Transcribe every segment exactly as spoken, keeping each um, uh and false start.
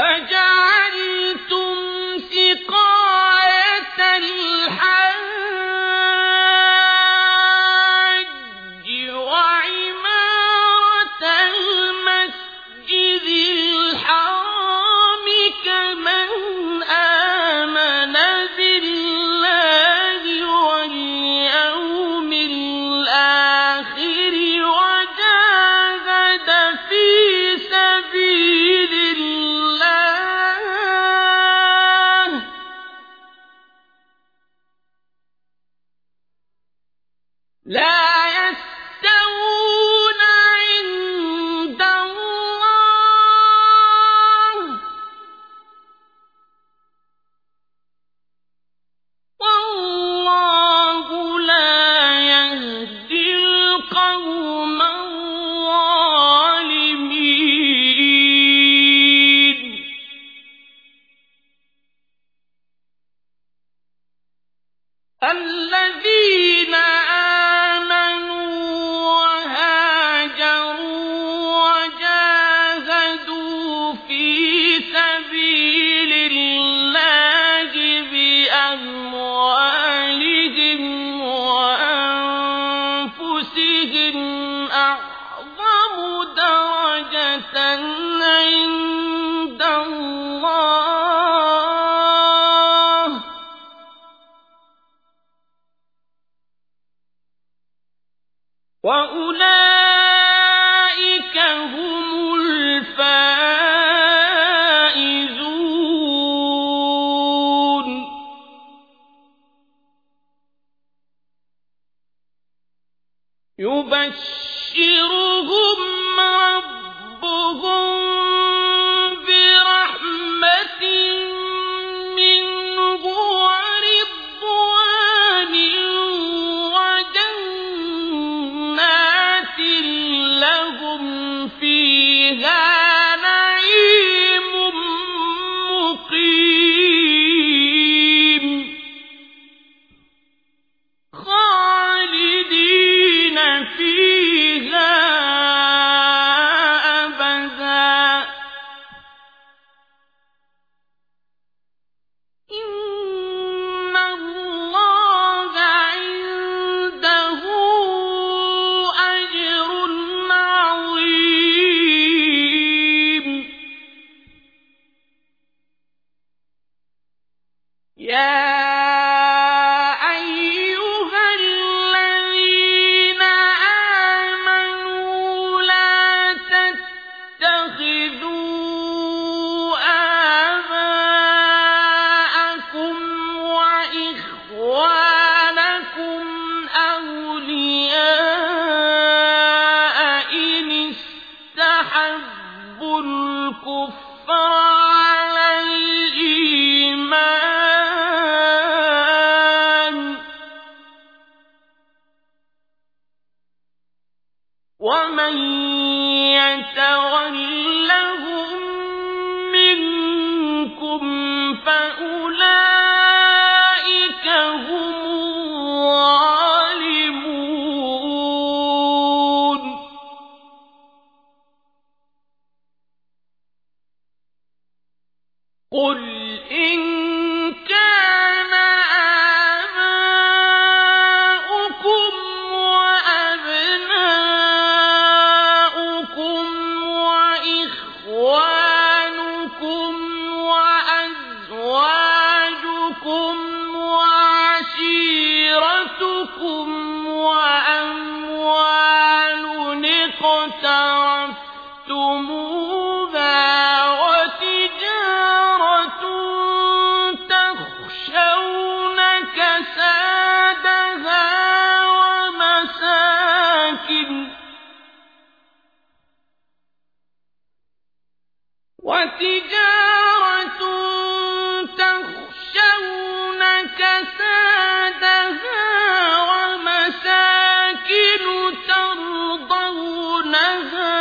أَجَعَلْتُمْ سِقَايَةَ الْحَاجِّ وَعِمَارَةَ الْمَسْجِدِ الْحَرَامِ كَمَنْ آمَنَ بِاللَّهِ وَالْيَوْمِ الْآخِرِ وَجَاهَدَ فِي سَبِيلِ اللَّهِ لَا يَسْتَوُونَ عِندَ اللَّهِ ۗ وَاللَّهُ لَا يَهْدِي الْقَوْمَ الظَّالِمِينَ. الَّذِينَ آمَنُوا وَهَاجَرُوا وَجَاهَدُوا فِي سَبِيلِ اللَّهِ بِأَمْوَالِهِمْ وَأَنفُسِهِمْ أَعْظَمُ دَرَجَةً عِندَ اللَّهِ ۗ وَأُولَٰئِكَ هُمُ الْفَائِزُونَ. يُبَشِّرُهُمْ رَبُّهُم بِرَحْمَةٍ مِّنْهُ وَرِضْوَانٍ وَجَنَّاتٍ لَّهُمْ فِيهَا نَعِيمٌ مُّقِيمٌ خَالِدِينَ فِيهَا أَبَدًا ۚ إِنَّ اللَّهَ عِندَهُ أَجْرٌ عَظِيمٌ. يَا أَيُّهَا الَّذِينَ آمَنُوا لَا تَتَّخِذُوا آبَاءَكُمْ وَإِخْوَانَكُمْ أَوْلِيَاءَ إِنِ اسْتَحَبُّوا الْكُفْرَ عَلَى الْإِيمَانِ ۚ وَمَن يَتَوَلَّهُم مِّنكُمْ فَأُولَٰئِكَ هُمُ الظَّالِمُونَ. قُلْ إِن كَانَ آبَاؤُكُمْ وَأَبْنَاؤُكُمْ وَإِخْوَانُكُمْ وَأَزْوَاجُكُمْ وَعَشِيرَتُكُمْ وَأَمْوَالٌ اقْتَرَفْتُمُوهَا وَتِجَارَةٌ تَخْشَوْنَ كَسَادَهَا وَمَسَاكِنُ وَتِجَارَةٌ تَخْشَوْنَ كَسَادَهَا وَمَسَاكِنُ تَرْضَوْنَهَا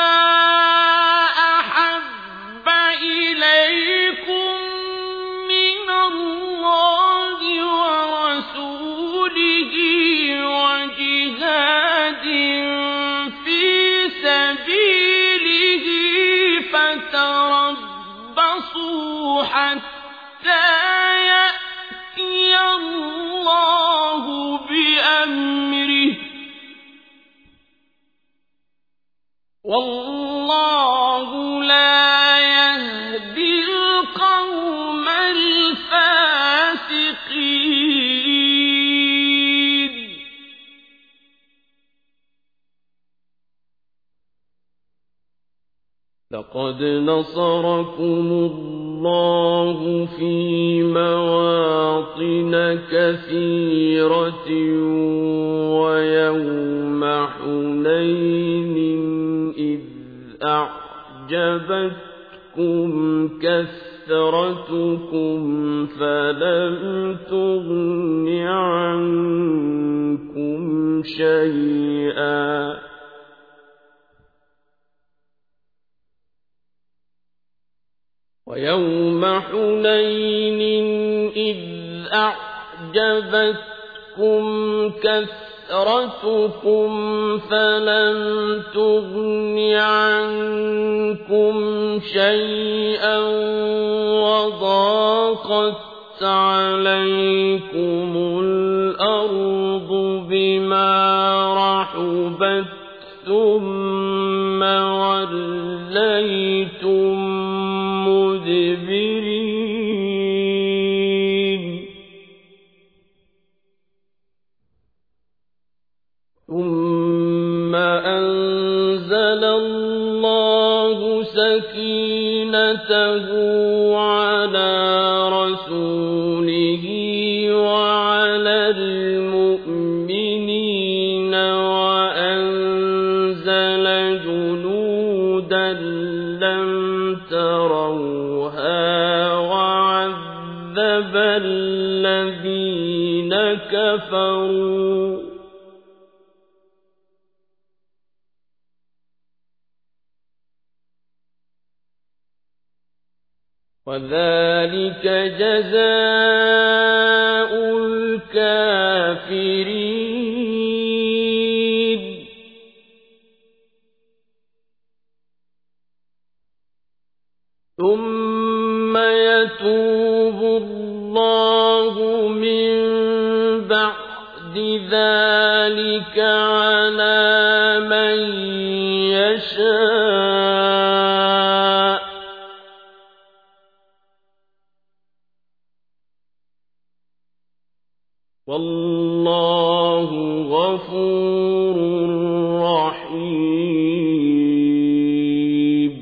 أَحَبَّ إِلَيْكُم مِّنَ اللَّهِ وَرَسُولِهِ وَجِهَادٍ فِي سَبِيلِهِ فَتَرَبَّصُوا حتى يأتي الله بأمره والله لا يهدي القوم الفاسقين. لقد نصركم الله في مواطن كثيرة ويوم حنين إذ أعجبتكم كثرتكم فلم تغن عنكم شيئا ويوم حنين إذ أعجبتكم كثرتكم فلم تغن عنكم شيئا وضاقت عليكم الأرض بما رحبت ثم وليتم مدبرين. ثم أنزل الله سكينته على رسوله وعلى المؤمنين وأنزل جنودا لم تروها وعذب الذين كفروا وذلك جزاء الكافرين. ثم يتوب الله من بعد ذلك على من يشاء والله غفور رحيم.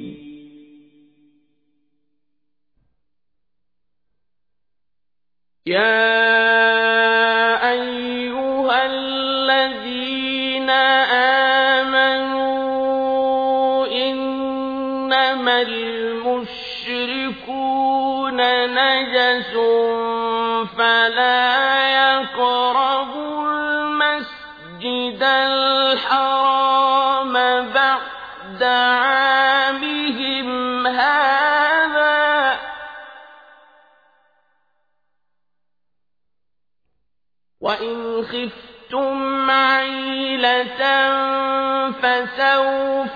يا أيها الذين آمنوا إنما المشركون نجس فلا يقربوا المسجد الحرام بعد عامهم هذا وإن خفتم عيلة فسوف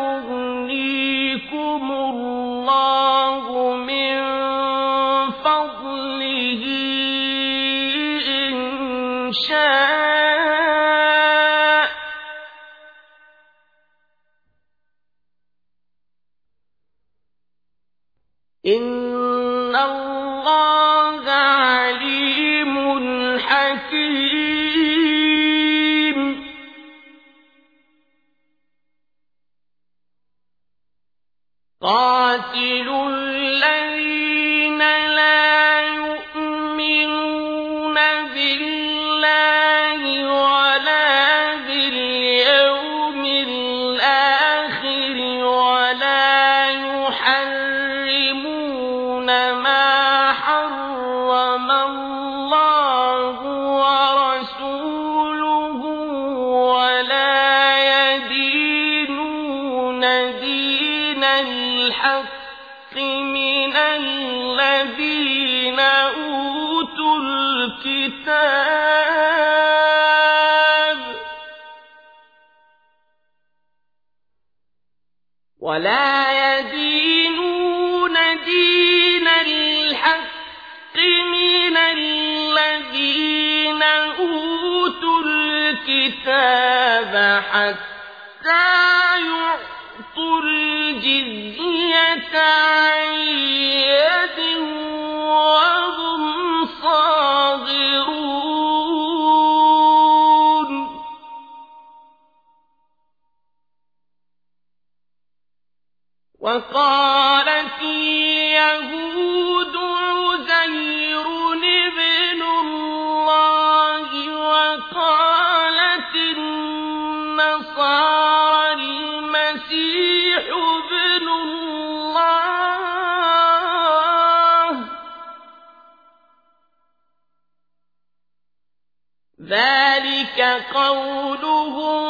يغنيكم الله من فضله إن شاء إن الله عليم حكيم. قاتلوا الذين لا يؤمنون بالله ولا باليوم الآخر ولا يحرمون ما حرم الله ورسوله ولا يدينون دين الحق من الذين أوتوا الكتاب ولا يدينون دين من الذين أوتوا الكتاب حتى يعطوا الجزية عن يد وهم صاغرون وقالت اليهود عزير ابن الله وقالت النصارى المسيح ابن الله ذلك قولهم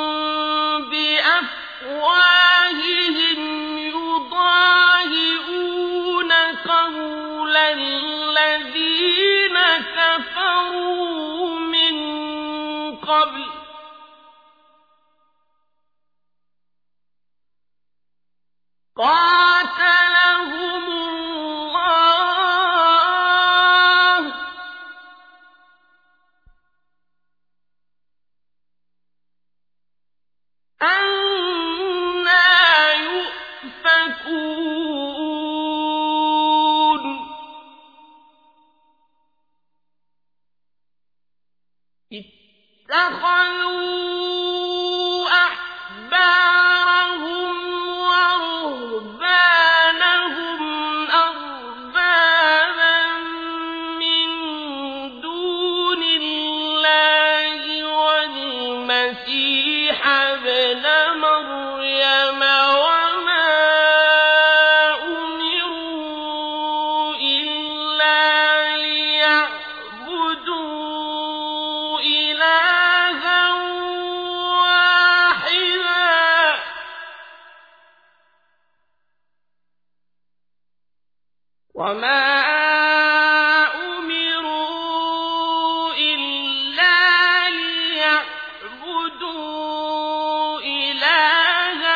بأفواههم يضاهئون قول الذين كفروا من قبل قاتلهم الله أنى يؤفكون اتخذوا أحبارهم ورهبانهم أربابا من دون الله والمسيح ابن مريم وما أمروا إلا ليعبدوا إلها واحدا وما أمروا إلا ليعبدوا إلها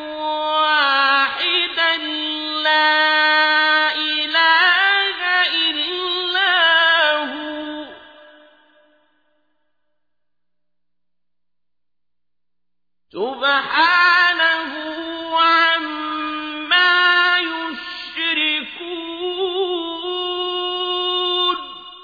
واحدا لا إله إلا هو سبحانه عما يشركون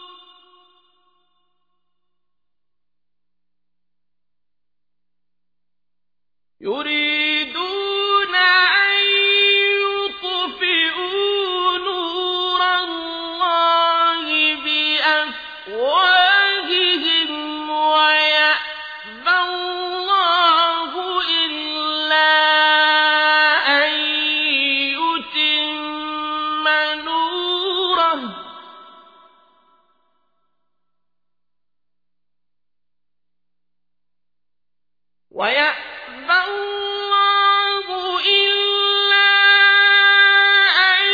يريدون أن يطفئوا نور الله بأفواههم ويأبى الله إلا أن يتم نوره ويأبى الله إلا أن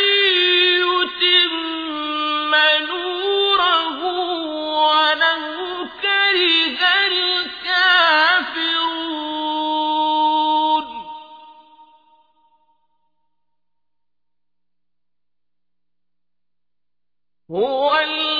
يتم نوره ولو كره الكافرون هو